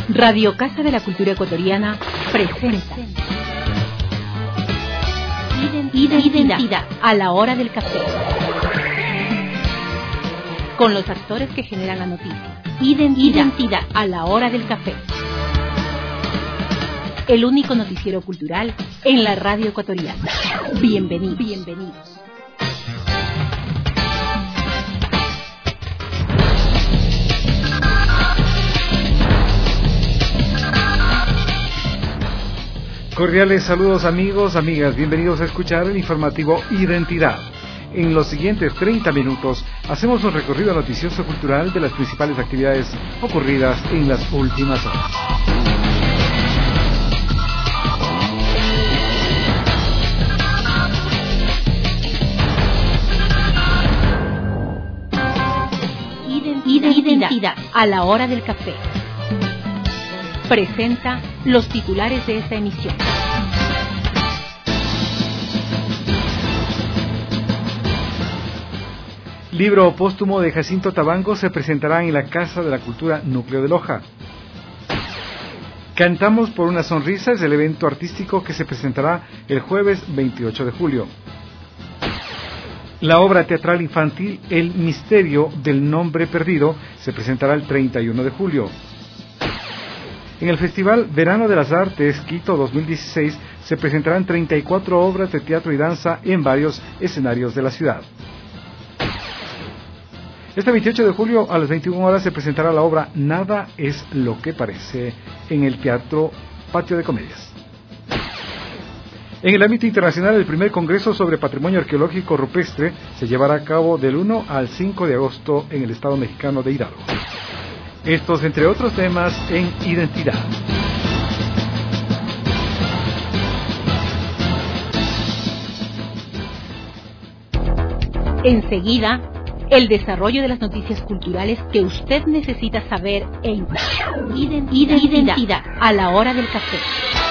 Radio Casa de la Cultura Ecuatoriana presenta Identidad a la hora del café. Con los actores que generan la noticia. Identidad a la hora del café. El único noticiero cultural en la radio ecuatoriana. Bienvenidos. Cordiales saludos amigos, amigas, bienvenidos a escuchar el informativo Identidad. En los siguientes 30 minutos hacemos un recorrido noticioso cultural de las principales actividades ocurridas en las últimas horas. Identidad a la hora del café. Presenta los titulares de esta emisión. Libro póstumo de Jacinto Tabango se presentará en la Casa de la Cultura Núcleo de Loja. Cantamos por una sonrisa es el evento artístico que se presentará el jueves 28 de julio. La obra teatral infantil El misterio del nombre perdido se presentará el 31 de julio. En el Festival Verano de las Artes Quito 2016 se presentarán 34 obras de teatro y danza en varios escenarios de la ciudad. Este 28 de julio a las 21 horas se presentará la obra Nada es lo que parece en el Teatro Patio de Comedias. En el ámbito internacional, el primer Congreso sobre Patrimonio Arqueológico Rupestre se llevará a cabo del 1 al 5 de agosto en el estado mexicano de Hidalgo. Estos, entre otros temas, en Identidad. Enseguida, el desarrollo de las noticias culturales que usted necesita saber en Identidad a la hora del café.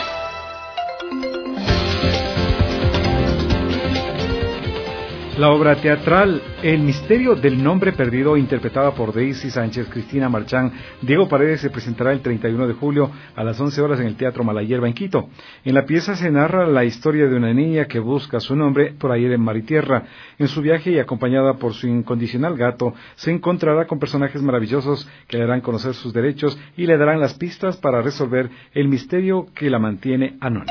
La obra teatral El misterio del nombre perdido, interpretada por Daisy Sánchez, Cristina Marchán, Diego Paredes, se presentará el 31 de julio a las 11 horas en el Teatro Malayerba en Quito. En la pieza se narra la historia de una niña que busca su nombre por aire en mar y tierra. En su viaje y acompañada por su incondicional gato, se encontrará con personajes maravillosos que le harán conocer sus derechos y le darán las pistas para resolver el misterio que la mantiene anónima.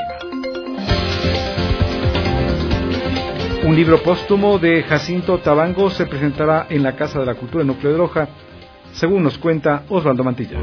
Un libro póstumo de Jacinto Tabango se presentará en la Casa de la Cultura Núcleo de Loja, según nos cuenta Osvaldo Mantilla.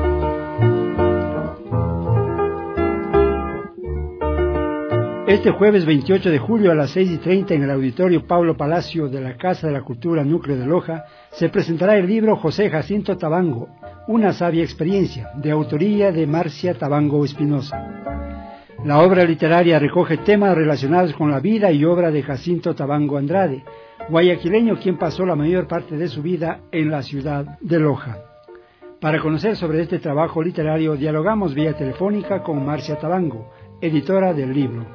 Este jueves 28 de julio a las 6:30 en el Auditorio Pablo Palacio de la Casa de la Cultura Núcleo de Loja se presentará el libro José Jacinto Tabango, Una sabia experiencia, de autoría de Marcia Tabango Espinosa. La obra literaria recoge temas relacionados con la vida y obra de Jacinto Tabango Andrade, guayaquileño quien pasó la mayor parte de su vida en la ciudad de Loja. Para conocer sobre este trabajo literario, dialogamos vía telefónica con Marcia Tabango, editora del libro.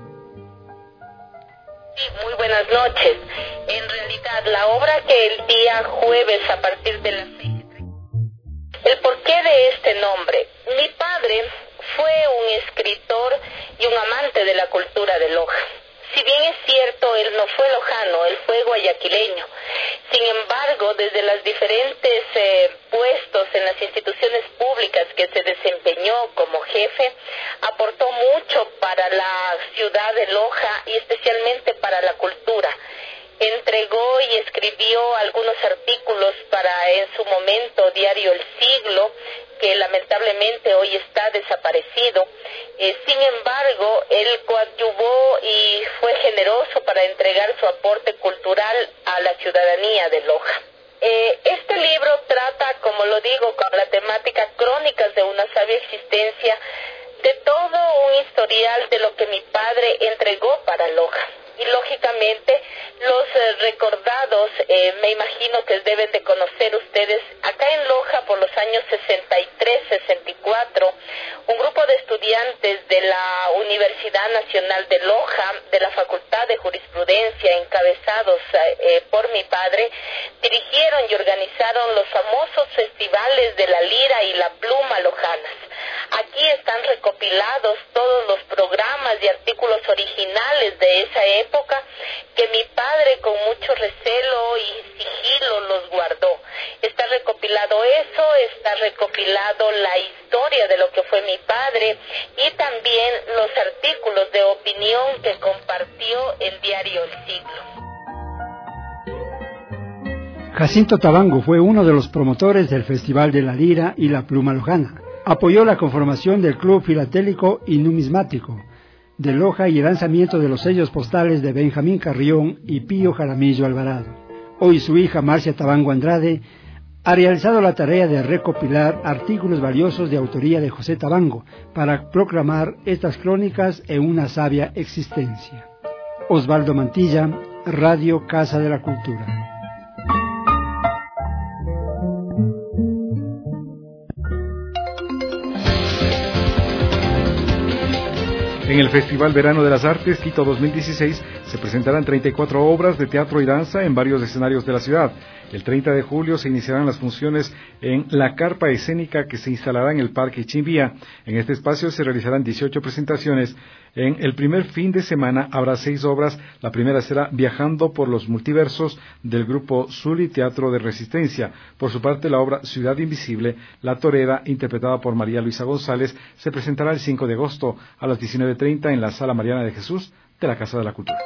Sí, muy buenas noches. En realidad, la obra que el día jueves a partir de las 6:30. El porqué de este nombre. Mi padre fue un escritor y un amante de la cultura de Loja. Si bien es cierto, él no fue lojano, él fue guayaquileño. Sin embargo, desde los diferentes puestos en las instituciones públicas que se desempeñó como jefe, aportó mucho para la ciudad de Loja y especialmente para la cultura. Entregó y escribió algunos artículos para, en su momento, Diario El Siglo, que lamentablemente hoy está desaparecido. Sin embargo, él coadyuvó y fue generoso para entregar su aporte cultural a la ciudadanía de Loja. Este libro trata, como lo digo, con la temática Crónicas de una sabia existencia, de todo un historial de lo que mi padre entregó para Loja. Y lógicamente los recordados, me imagino que deben de conocer ustedes, acá en Loja por los años 63-64, un grupo de estudiantes de la Universidad Nacional de Loja, de la Facultad de Jurisprudencia, encabezados por mi padre, dirigieron y organizaron los famosos festivales de la lira y la pluma lojanas. postales de esa época que mi padre con mucho recelo y sigilo los guardó. Está recopilado eso, está recopilado la historia de lo que fue mi padre y también los artículos de opinión que compartió el diario El Siglo. Jacinto Tabango fue uno de los promotores del Festival de la Lira y la Pluma Lojana. Apoyó la conformación del Club Filatélico y Numismático de Loja y el lanzamiento de los sellos postales de Benjamín Carrión y Pío Jaramillo Alvarado. Hoy su hija Marcia Tabango Andrade ha realizado la tarea de recopilar artículos valiosos de autoría de José Tabango para proclamar estas crónicas en una sabia existencia. Osvaldo Mantilla, Radio Casa de la Cultura. En el Festival Verano de las Artes Quito 2016 se presentarán 34 obras de teatro y danza en varios escenarios de la ciudad. El 30 de julio se iniciarán las funciones en la carpa escénica que se instalará en el Parque Chimbía. En este espacio se realizarán 18 presentaciones. En el primer fin de semana habrá 6 obras. La primera será Viajando por los Multiversos del grupo Zuli Teatro de Resistencia. Por su parte, la obra Ciudad Invisible, La Torera, interpretada por María Luisa González, se presentará el 5 de agosto a las 19:30 en la Sala Mariana de Jesús de la Casa de la Cultura.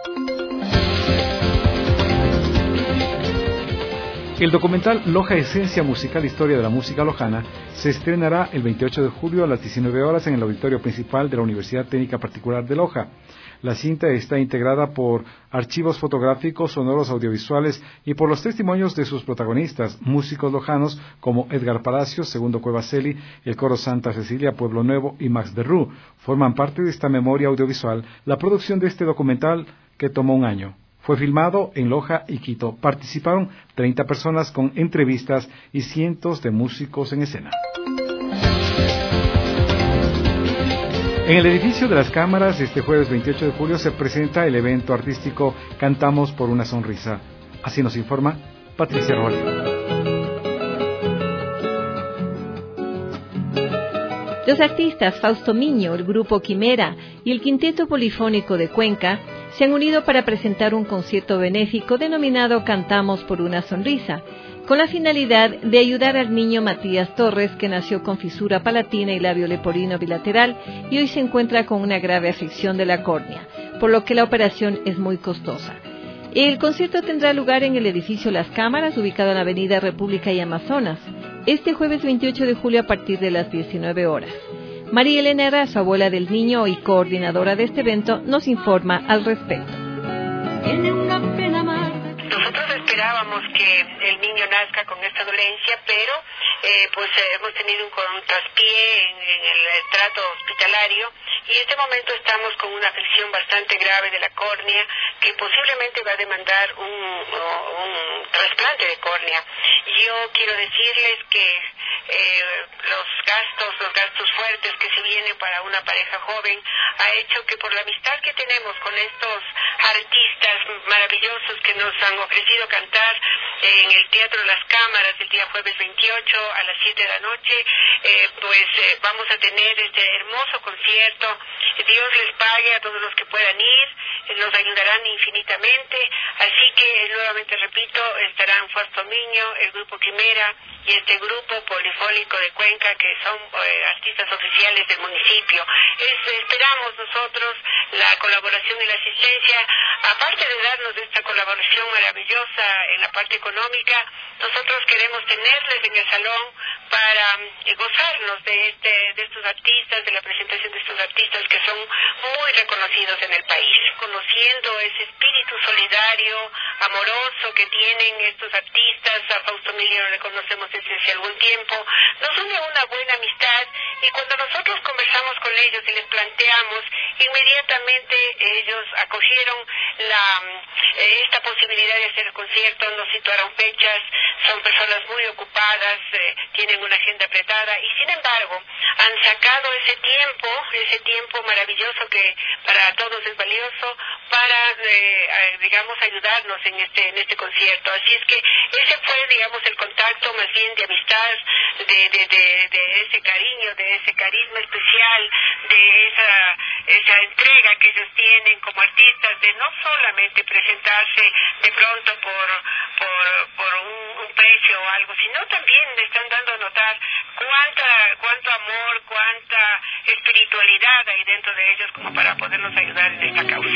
El documental Loja Esencia Musical Historia de la Música Lojana se estrenará el 28 de julio a las 19 horas en el auditorio principal de la Universidad Técnica Particular de Loja. La cinta está integrada por archivos fotográficos, sonoros, audiovisuales y por los testimonios de sus protagonistas, músicos lojanos como Edgar Palacios, Segundo Cuevaseli, el Coro Santa Cecilia, Pueblo Nuevo y Max de Rú. Forman parte de esta memoria audiovisual la producción de este documental que tomó un año. Fue filmado en Loja y Quito. Participaron 30 personas con entrevistas y cientos de músicos en escena. En el edificio de las cámaras, este jueves 28 de julio, se presenta el evento artístico Cantamos por una Sonrisa. Así nos informa Patricia Roldán. Los artistas Fausto Miño, el grupo Quimera y el Quinteto Polifónico de Cuenca se han unido para presentar un concierto benéfico denominado Cantamos por una Sonrisa, con la finalidad de ayudar al niño Matías Torres, que nació con fisura palatina y labio leporino bilateral y hoy se encuentra con una grave afección de la córnea, por lo que la operación es muy costosa. El concierto tendrá lugar en el edificio Las Cámaras, ubicado en la Avenida República y Amazonas, este jueves 28 de julio a partir de las 19 horas. María Elena Herrera, abuela del niño y coordinadora de este evento, nos informa al respecto. Nosotros esperábamos que el niño nazca con esta dolencia, pero hemos tenido un contraspié en el trato hospitalario y en este momento estamos con una afección bastante grave de la córnea que posiblemente va a demandar un trasplante de córnea. Yo quiero decirles que los gastos fuertes que se vienen para una pareja joven ha hecho que por la amistad que tenemos con estos artistas maravillosos que nos han ofrecido cantar en el Teatro Las Cámaras el día jueves 28 a las 7 de la noche, vamos a tener este hermoso concierto. Dios les pague a todos los que puedan ir, nos ayudarán infinitamente, así que nuevamente repito, estarán Fausto Miño, el grupo Quimera y este grupo polifónico de Cuenca, que son artistas oficiales del municipio. Esperamos nosotros la colaboración y la asistencia, aparte de darnos esta colaboración maravillosa en la parte económica, nosotros queremos tenerles en el salón para gozarnos de estos artistas, de la presentación de estos artistas que son muy reconocidos en el país. Conociendo ese espíritu solidario, amoroso que tienen estos artistas, a Fausto Miño le conocemos desde hace algún tiempo, nos une una buena amistad y cuando nosotros conversamos con ellos y les planteamos, inmediatamente ellos acogieron esta posibilidad de hacer el concierto, nos situaron fechas, son personas muy ocupadas, tienen una agenda apretada y sin embargo han sacado ese tiempo maravilloso que para todos es valioso para ayudarnos en este concierto. Así es que ese fue el contacto más bien de amistad, de ese cariño, de ese carisma especial, esa entrega que ellos tienen como artistas de no solamente presentarse de pronto por un precio o algo, sino también le están dando a notar cuánto amor, cuánta espiritualidad hay dentro de ellos como para podernos ayudar en esta causa.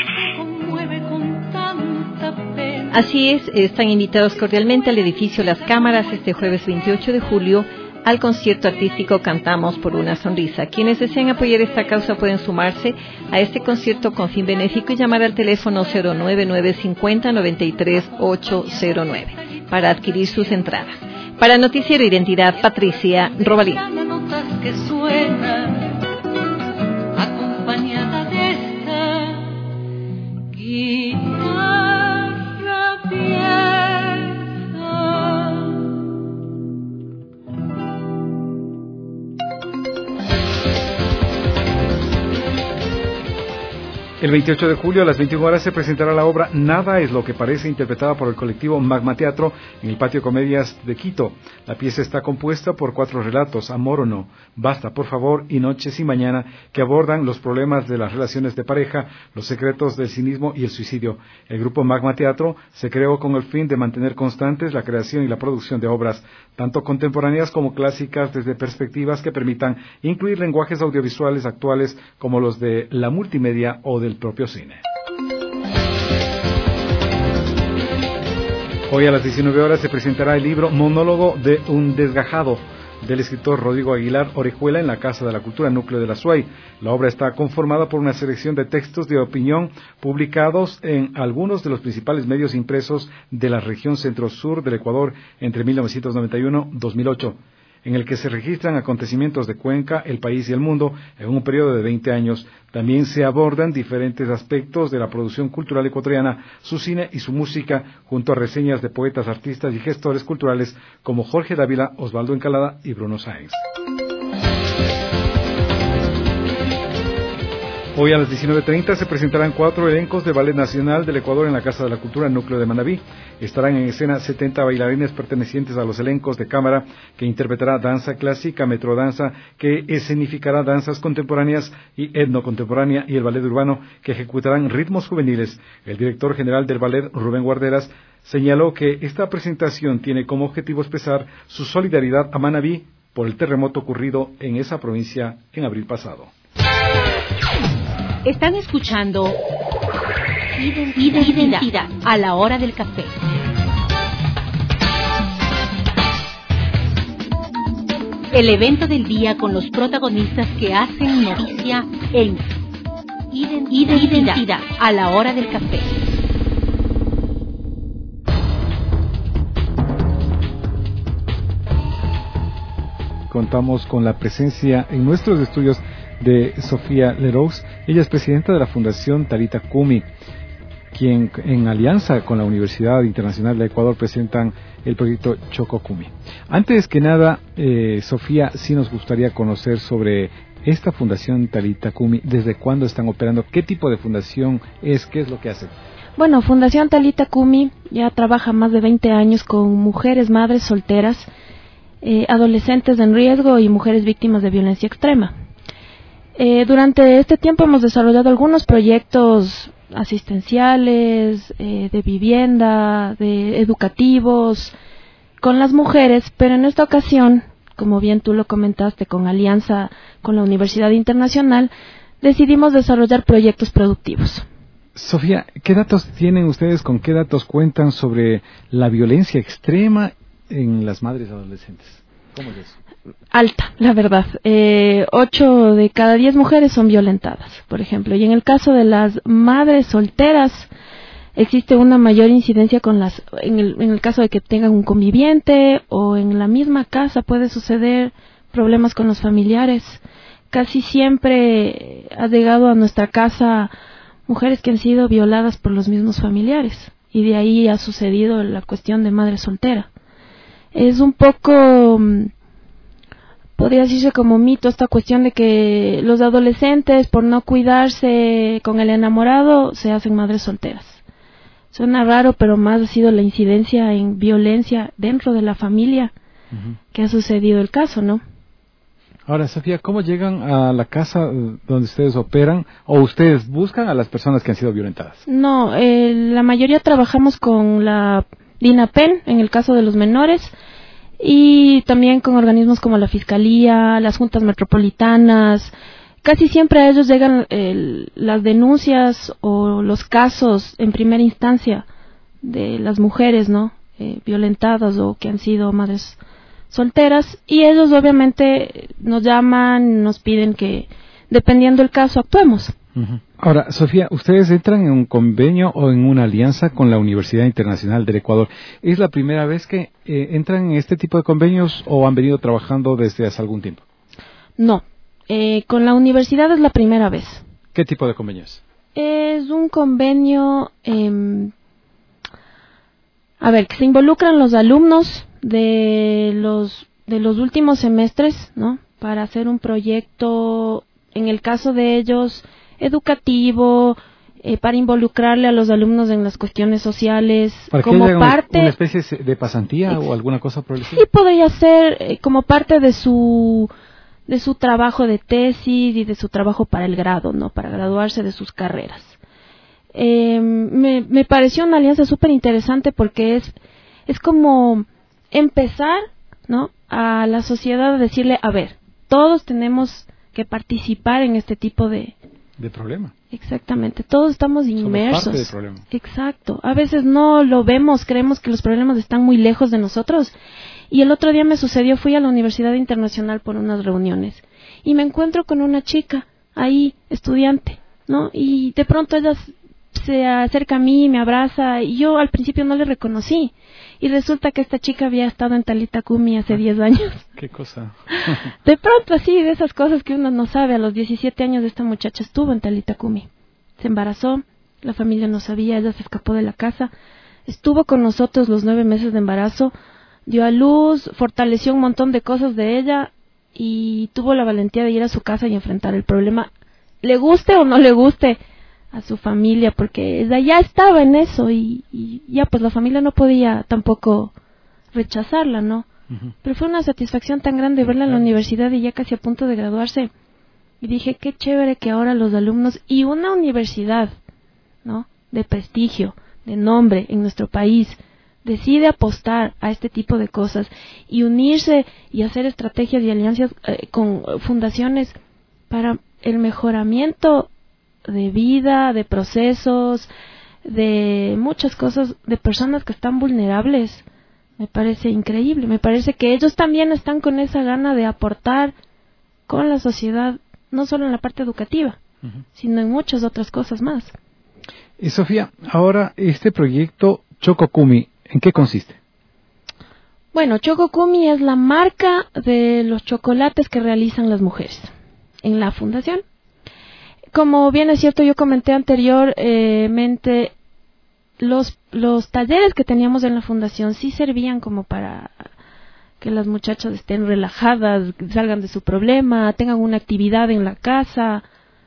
Así es, están invitados cordialmente al edificio Las Cámaras este jueves 28 de julio al concierto artístico Cantamos por una Sonrisa. Quienes deseen apoyar esta causa pueden sumarse a este concierto con fin benéfico y llamar al teléfono 09950-93-809 para adquirir sus entradas. Para Noticiero Identidad, Patricia Robalín. Acompañada de esta guitarra vieja. El 28 de julio a las 21 horas se presentará la obra Nada es lo que parece, interpretada por el colectivo Magma Teatro en el Patio Comedias de Quito. La pieza está compuesta por 4 relatos, Amor o no, Basta por favor y Noches y Mañana, que abordan los problemas de las relaciones de pareja, los secretos del cinismo y el suicidio. El grupo Magma Teatro se creó con el fin de mantener constantes la creación y la producción de obras, tanto contemporáneas como clásicas, desde perspectivas que permitan incluir lenguajes audiovisuales actuales como los de la multimedia o del propio cine. Hoy a las 19 horas se presentará el libro Monólogo de un desgajado, del escritor Rodrigo Aguilar Orejuela, en la Casa de la Cultura Núcleo de la SUAY. La obra está conformada por una selección de textos de opinión publicados en algunos de los principales medios impresos de la región centro-sur del Ecuador entre 1991-2008. en el que se registran acontecimientos de Cuenca, el país y el mundo en un periodo de 20 años. También se abordan diferentes aspectos de la producción cultural ecuatoriana, su cine y su música, junto a reseñas de poetas, artistas y gestores culturales como Jorge Dávila, Osvaldo Encalada y Bruno Sáenz. Hoy a las 19:30 se presentarán 4 elencos de Ballet Nacional del Ecuador en la Casa de la Cultura Núcleo de Manabí. Estarán en escena 70 bailarines pertenecientes a los elencos de cámara, que interpretará danza clásica, metrodanza, que escenificará danzas contemporáneas y etnocontemporánea, y el ballet urbano, que ejecutarán ritmos juveniles. El director general del ballet, Rubén Guarderas, señaló que esta presentación tiene como objetivo expresar su solidaridad a Manabí por el terremoto ocurrido en esa provincia en abril pasado. Están escuchando Identidad a la hora del café. El evento del día con los protagonistas que hacen noticia en Identidad a la hora del café. Contamos con la presencia en nuestros estudios de Sofía Leroux. Ella es presidenta de la Fundación Talita Kumi, quien en alianza con la Universidad Internacional de Ecuador presentan el proyecto Choco Kumi. Antes que nada, Sofía, sí nos gustaría conocer sobre esta Fundación Talita Kumi, desde cuándo están operando, qué tipo de fundación es, qué es lo que hacen. Bueno, Fundación Talita Kumi ya trabaja más de 20 años con mujeres, madres solteras, adolescentes en riesgo y mujeres víctimas de violencia extrema. Durante este tiempo hemos desarrollado algunos proyectos asistenciales, de vivienda, de educativos, con las mujeres, pero en esta ocasión, como bien tú lo comentaste, con alianza con la Universidad Internacional, decidimos desarrollar proyectos productivos. Sofía, ¿qué datos tienen ustedes, con qué datos cuentan sobre la violencia extrema en las madres adolescentes? ¿Cómo es eso? Alta, la verdad. 8 de cada 10 mujeres son violentadas, por ejemplo. Y en el caso de las madres solteras, existe una mayor incidencia con en el caso de que tengan un conviviente, o en la misma casa puede suceder problemas con los familiares. Casi siempre ha llegado a nuestra casa mujeres que han sido violadas por los mismos familiares, y de ahí ha sucedido la cuestión de madre soltera. Es un poco, podría decirse como mito, esta cuestión de que los adolescentes, por no cuidarse con el enamorado, se hacen madres solteras. Suena raro, pero más ha sido la incidencia en violencia dentro de la familia que ha sucedido el caso, ¿no? Ahora, Sofía, ¿cómo llegan a la casa donde ustedes operan o ustedes buscan a las personas que han sido violentadas? No, la mayoría trabajamos con la DINAPEN, en el caso de los menores, y también con organismos como la Fiscalía, las juntas metropolitanas. Casi siempre a ellos llegan las denuncias o los casos en primera instancia de las mujeres, ¿no? Violentadas o que han sido madres solteras, y ellos obviamente nos llaman, nos piden que, dependiendo del caso, actuemos. Uh-huh. Ahora, Sofía, ¿ustedes entran en un convenio o en una alianza con la Universidad Internacional del Ecuador? ¿Es la primera vez que entran en este tipo de convenios o han venido trabajando desde hace algún tiempo? No, con la universidad es la primera vez. ¿Qué tipo de convenios? Es un convenio, que se involucran los alumnos de los últimos semestres, ¿no? Para hacer un proyecto, en el caso de ellos, educativo, para involucrarle a los alumnos en las cuestiones sociales, ¿para como parte una especie de pasantía o alguna cosa por el estilo? Sí, podría ser como parte de su trabajo de tesis y de su trabajo para el grado, ¿no? Para graduarse de sus carreras. Me pareció una alianza súper interesante porque es como empezar, ¿no? A la sociedad a decirle, a ver, todos tenemos que participar en este tipo de problema. Exactamente, todos estamos inmersos. Somos parte del problema. Exacto. A veces no lo vemos, creemos que los problemas están muy lejos de nosotros. Y el otro día me sucedió, fui a la Universidad Internacional por unas reuniones y me encuentro con una chica ahí, estudiante, ¿no? Y de pronto ella se acerca a mí, me abraza, y yo al principio no le reconocí. Y resulta que esta chica había estado en Talitha Kumi hace 10 años. ¿Qué cosa? De pronto así, de esas cosas que uno no sabe. A los 17 años esta muchacha estuvo en Talitha Kumi. Se embarazó, la familia no sabía, ella se escapó de la casa. Estuvo con nosotros los 9 meses de embarazo, dio a luz, fortaleció un montón de cosas de ella y tuvo la valentía de ir a su casa y enfrentar el problema. Le guste o no le guste a su familia, porque ella ya estaba en eso y ya pues la familia no podía tampoco rechazarla, ¿no? Uh-huh. Pero fue una satisfacción tan grande verla en la universidad y ya casi a punto de graduarse. Y dije, qué chévere que ahora los alumnos y una universidad, ¿no? De prestigio, de nombre en nuestro país, decide apostar a este tipo de cosas y unirse y hacer estrategias y alianzas con fundaciones para el mejoramiento de vida, de procesos, de muchas cosas, de personas que están vulnerables. Me parece increíble, me parece que ellos también están con esa gana de aportar con la sociedad, no solo en la parte educativa, uh-huh, sino en muchas otras cosas más. Y Sofía, ahora este proyecto Choco Kumi, ¿en qué consiste? Bueno, Choco Kumi es la marca de los chocolates que realizan las mujeres en la fundación. Como bien es cierto, yo comenté anteriormente, los talleres que teníamos en la fundación sí servían como para que las muchachas estén relajadas, salgan de su problema, tengan una actividad en la casa.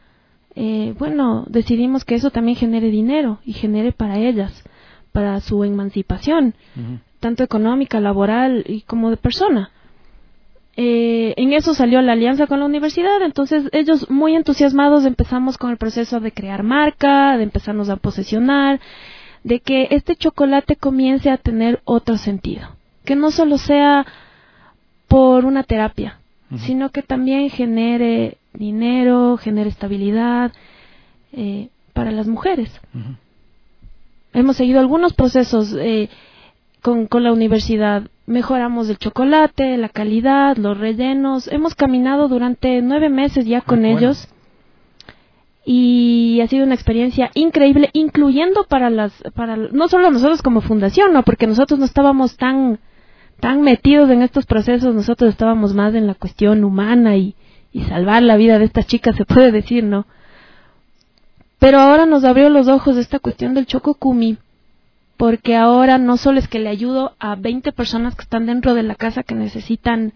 Decidimos que eso también genere dinero y genere para ellas, para su emancipación, uh-huh, tanto económica, laboral y como de persona. En eso salió la alianza con la universidad, entonces ellos muy entusiasmados empezamos con el proceso de crear marca, de empezarnos a posesionar, de que este chocolate comience a tener otro sentido, que no solo sea por una terapia, uh-huh, sino que también genere dinero, genere estabilidad para las mujeres. Uh-huh. Hemos seguido algunos procesos con la universidad. Mejoramos el chocolate, la calidad, los rellenos. Hemos caminado durante 9 meses ya con ellos y ha sido una experiencia increíble, incluyendo para no solo nosotros como fundación, no, porque nosotros no estábamos tan metidos en estos procesos, nosotros estábamos más en la cuestión humana y salvar la vida de estas chicas, se puede decir, ¿no? Pero ahora nos abrió los ojos esta cuestión del Choco Kumi, porque ahora no solo es que le ayudo a 20 personas que están dentro de la casa que necesitan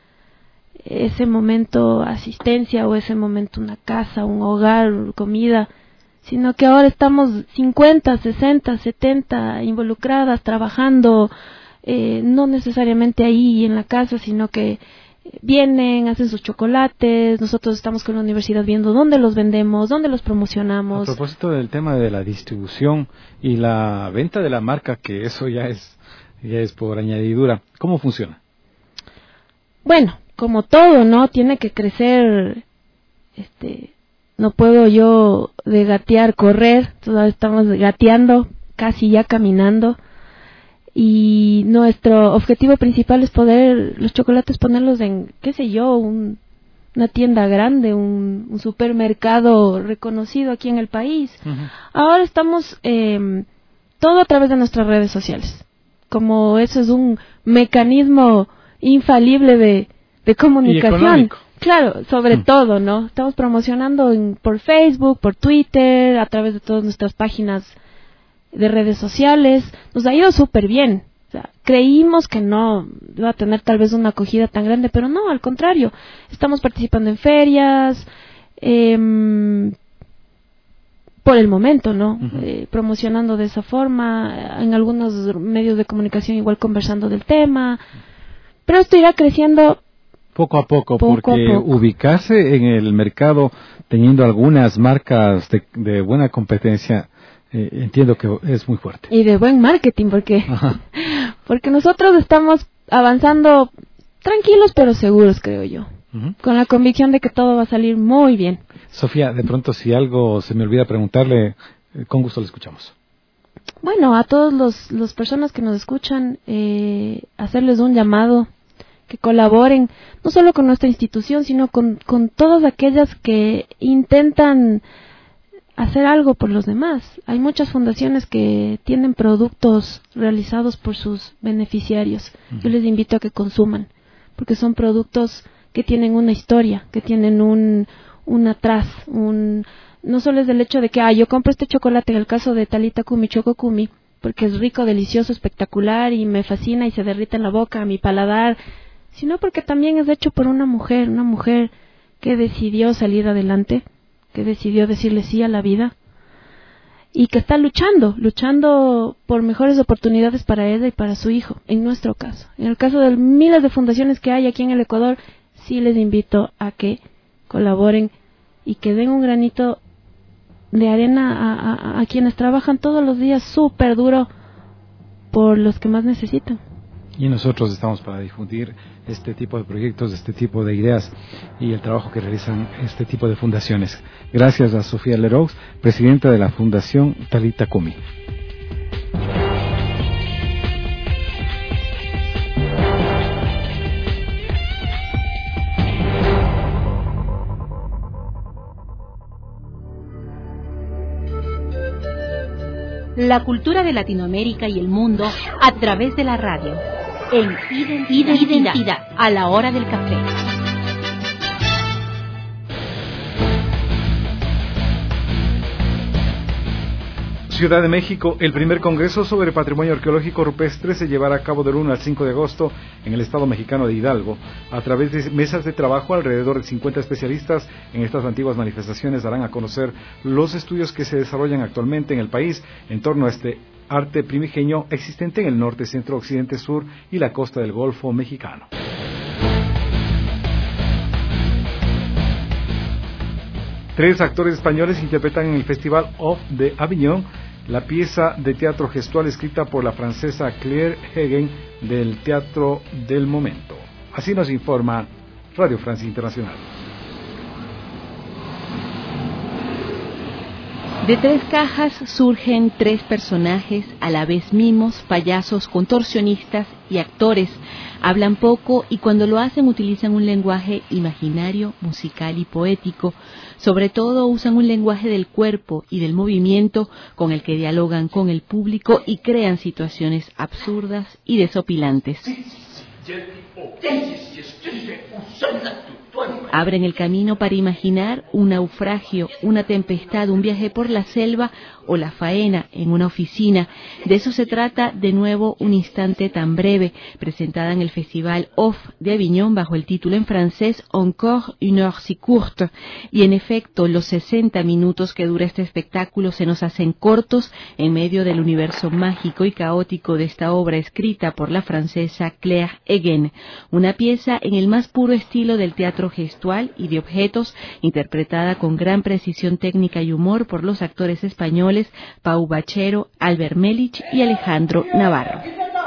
ese momento asistencia o ese momento una casa, un hogar, comida, sino que ahora estamos 50, 60, 70 involucradas, trabajando, no necesariamente ahí en la casa, sino que vienen, hacen sus chocolates, nosotros estamos con la universidad viendo dónde los vendemos, dónde los promocionamos. A propósito del tema de la distribución y la venta de la marca, que eso ya es por añadidura, ¿cómo funciona? Bueno, como todo, ¿no? Tiene que crecer, no puedo yo de gatear, correr, todavía estamos gateando, casi ya caminando. Y nuestro objetivo principal es poder los chocolates ponerlos en, qué sé yo, una tienda grande, un supermercado reconocido aquí en el país. Uh-huh. Ahora estamos todo a través de nuestras redes sociales. Como eso es un mecanismo infalible de comunicación. Claro, sobre todo, ¿no? Estamos promocionando por Facebook, por Twitter, a través de todas nuestras páginas de redes sociales. Nos ha ido súper bien. O sea, creímos que no iba a tener tal vez una acogida tan grande, pero no, al contrario. Estamos participando en ferias, por el momento, ¿no? Uh-huh. Promocionando de esa forma, en algunos medios de comunicación igual conversando del tema. Pero esto irá creciendo poco a poco, porque ubicarse en el mercado teniendo algunas marcas de buena competencia, entiendo que es muy fuerte. Y de buen marketing, porque nosotros estamos avanzando tranquilos pero seguros, creo yo. Uh-huh. Con la convicción de que todo va a salir muy bien. Sofía, de pronto si algo se me olvida preguntarle, con gusto le escuchamos. Bueno, a todas las personas que nos escuchan, hacerles un llamado, que colaboren, no solo con nuestra institución, sino con todas aquellas que intentan hacer algo por los demás. Hay muchas fundaciones que tienen productos realizados por sus beneficiarios. Uh-huh. Yo les invito a que consuman, porque son productos que tienen una historia, que tienen un atrás, no solo es del hecho de que yo compro este chocolate, en el caso de Talita Kumi, Choco Kumi, porque es rico, delicioso, espectacular y me fascina y se derrite en la boca, a mi paladar, sino porque también es hecho por una mujer que decidió salir adelante, que decidió decirle sí a la vida y que está luchando por mejores oportunidades para ella y para su hijo, en nuestro caso. En el caso de miles de fundaciones que hay aquí en el Ecuador, sí les invito a que colaboren y que den un granito de arena a quienes trabajan todos los días súper duro por los que más necesitan. Y nosotros estamos para difundir este tipo de proyectos, este tipo de ideas y el trabajo que realizan este tipo de fundaciones. Gracias a Sofía Leroux, presidenta de la Fundación Talita Kumi. La cultura de Latinoamérica y el mundo a través de la radio. En Identidad, a la hora del café. Ciudad de México, el primer Congreso sobre Patrimonio Arqueológico Rupestre se llevará a cabo del 1 al 5 de agosto en el estado mexicano de Hidalgo. A través de mesas de trabajo, alrededor de 50 especialistas en estas antiguas manifestaciones darán a conocer los estudios que se desarrollan actualmente en el país en torno a este arte primigenio existente en el norte, centro, occidente, sur y la costa del Golfo mexicano. Tres actores españoles interpretan en el Festival Off de Aviñón la pieza de teatro gestual escrita por la francesa Claire Hagen del Teatro del Momento. Así nos informa Radio Francia Internacional. De tres cajas surgen tres personajes, a la vez mimos, payasos, contorsionistas y actores. Hablan poco y cuando lo hacen utilizan un lenguaje imaginario, musical y poético. Sobre todo usan un lenguaje del cuerpo y del movimiento con el que dialogan con el público y crean situaciones absurdas y desopilantes. Abren el camino para imaginar un naufragio, una tempestad, un viaje por la selva o la faena en una oficina. De eso se trata de nuevo Un instante tan breve, presentada en el Festival Off de Aviñón bajo el título en francés Encore une heure si courte. Y en efecto, los 60 minutos que dura este espectáculo se nos hacen cortos en medio del universo mágico y caótico de esta obra escrita por la francesa Claire Hagen. Hegen, una pieza en el más puro estilo del teatro gestual y de objetos, interpretada con gran precisión técnica y humor por los actores españoles Pau Bachero, Albert Melich y Alejandro Navarro.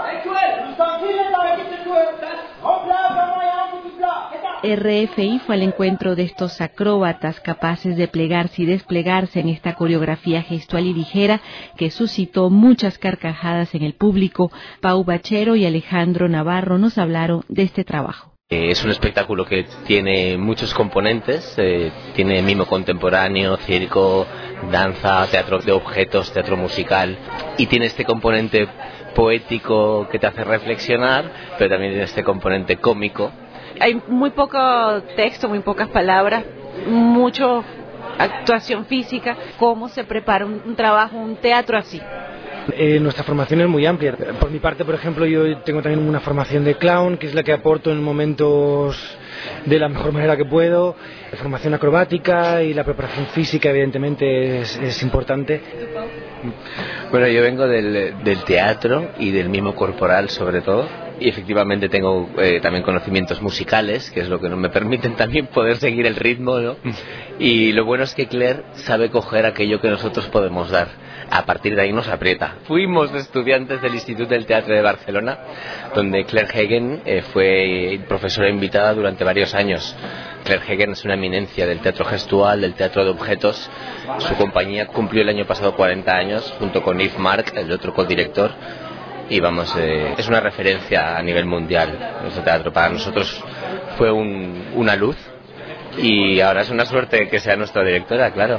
RFI fue al encuentro de estos acróbatas capaces de plegarse y desplegarse en esta coreografía gestual y ligera que suscitó muchas carcajadas en el público. Pau Bachero y Alejandro Navarro nos hablaron de este trabajo. Es un espectáculo que tiene muchos componentes, tiene mimo contemporáneo, circo, danza, teatro de objetos, teatro musical, y tiene este componente poético que te hace reflexionar, pero también tiene este componente cómico. Hay muy poco texto, muy pocas palabras, mucho actuación física. ¿Cómo se prepara un trabajo, un teatro así? Nuestra formación es muy amplia. Por mi parte, por ejemplo, yo tengo también una formación de clown, que es la que aporto en momentos de la mejor manera que puedo. La formación acrobática y la preparación física, evidentemente, es importante. Bueno, yo vengo del teatro y del mimo corporal, sobre todo. Y efectivamente tengo también conocimientos musicales, que es lo que me permiten también poder seguir el ritmo, ¿no? Y lo bueno es que Claire sabe coger aquello que nosotros podemos dar. A partir de ahí nos aprieta. Fuimos estudiantes del Instituto del Teatro de Barcelona, donde Claire Hegen fue profesora invitada durante varios años. Claire Hegen es una eminencia del teatro gestual, del teatro de objetos. Su compañía cumplió el año pasado 40 años, junto con Yves Marc, el otro codirector. Y vamos, es una referencia a nivel mundial nuestro teatro. Para nosotros fue una luz, y ahora es una suerte que sea nuestra directora, claro.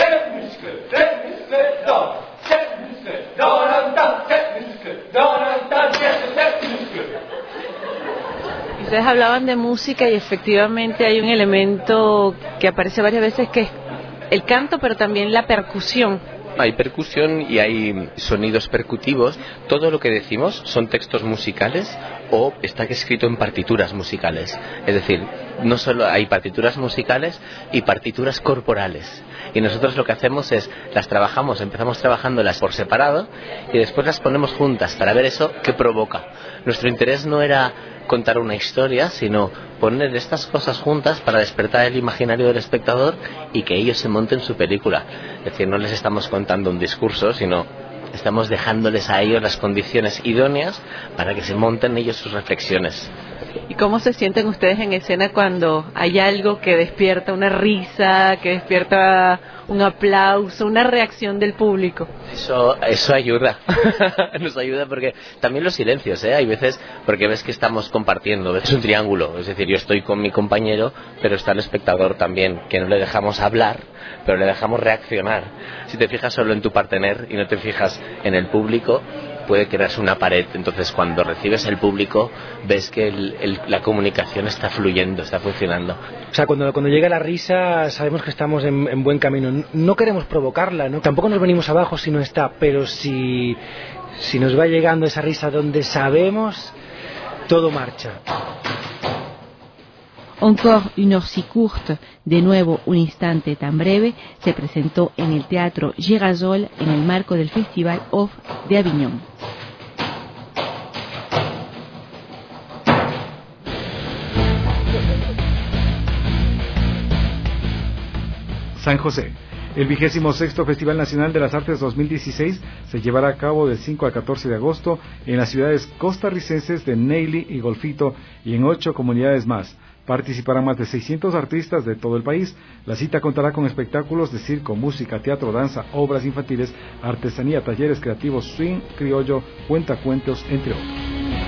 Ustedes hablaban de música y efectivamente hay un elemento que aparece varias veces, que es el canto, pero también la percusión. Hay percusión y hay sonidos percutivos. Todo lo que decimos son textos musicales o está escrito en partituras musicales. Es decir, no solo hay partituras musicales y partituras corporales. Y nosotros lo que hacemos es, las trabajamos, empezamos trabajándolas por separado y después las ponemos juntas para ver eso que provoca. Nuestro interés no era contar una historia, sino poner estas cosas juntas para despertar el imaginario del espectador y que ellos se monten su película. Es decir, no les estamos contando un discurso, sino estamos dejándoles a ellos las condiciones idóneas para que se monten ellos sus reflexiones. ¿Y cómo se sienten ustedes en escena cuando hay algo que despierta una risa, que despierta un aplauso, una reacción del público? Eso ayuda. Nos ayuda porque también los silencios, hay veces, porque ves que estamos compartiendo, es un triángulo, es decir, yo estoy con mi compañero, pero está el espectador también, que no le dejamos hablar, pero le dejamos reaccionar. Si te fijas solo en tu partener y no te fijas en el público, puede crearse una pared. Entonces, cuando recibes el público, ves que la comunicación está fluyendo, está funcionando. O sea, cuando llega la risa, sabemos que estamos en buen camino. No queremos provocarla, ¿no? Tampoco nos venimos abajo si no está, pero si nos va llegando esa risa donde sabemos, todo marcha. Encore une heure si courte, de nuevo un instante tan breve, se presentó en el Teatro Girasol en el marco del Festival Off de Aviñón. San José. El 26º Festival Nacional de las Artes 2016 se llevará a cabo del 5 al 14 de agosto en las ciudades costarricenses de Neily y Golfito y en 8 comunidades más. Participarán más de 600 artistas de todo el país. La cita contará con espectáculos de circo, música, teatro, danza, obras infantiles, artesanía, talleres creativos, swing, criollo, cuentacuentos, entre otros.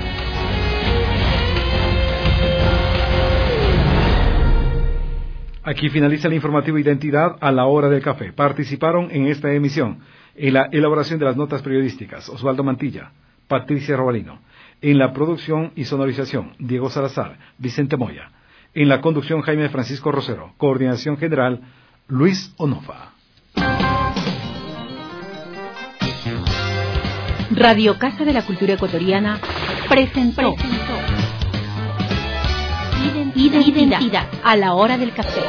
Aquí finaliza el informativo Identidad a la hora del café. Participaron en esta emisión, en la elaboración de las notas periodísticas, Osvaldo Mantilla, Patricia Robalino. En la producción y sonorización, Diego Salazar, Vicente Moya. En la conducción, Jaime Francisco Rosero. Coordinación general, Luis Onofa. Radio Casa de la Cultura Ecuatoriana presentó Identidad a la hora del café.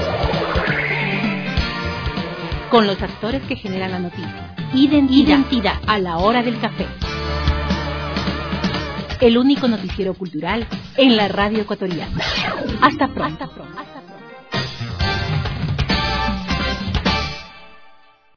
Con los actores que generan la noticia. Identidad a la hora del café. el único noticiero cultural en la radio ecuatoriana. Hasta pronto.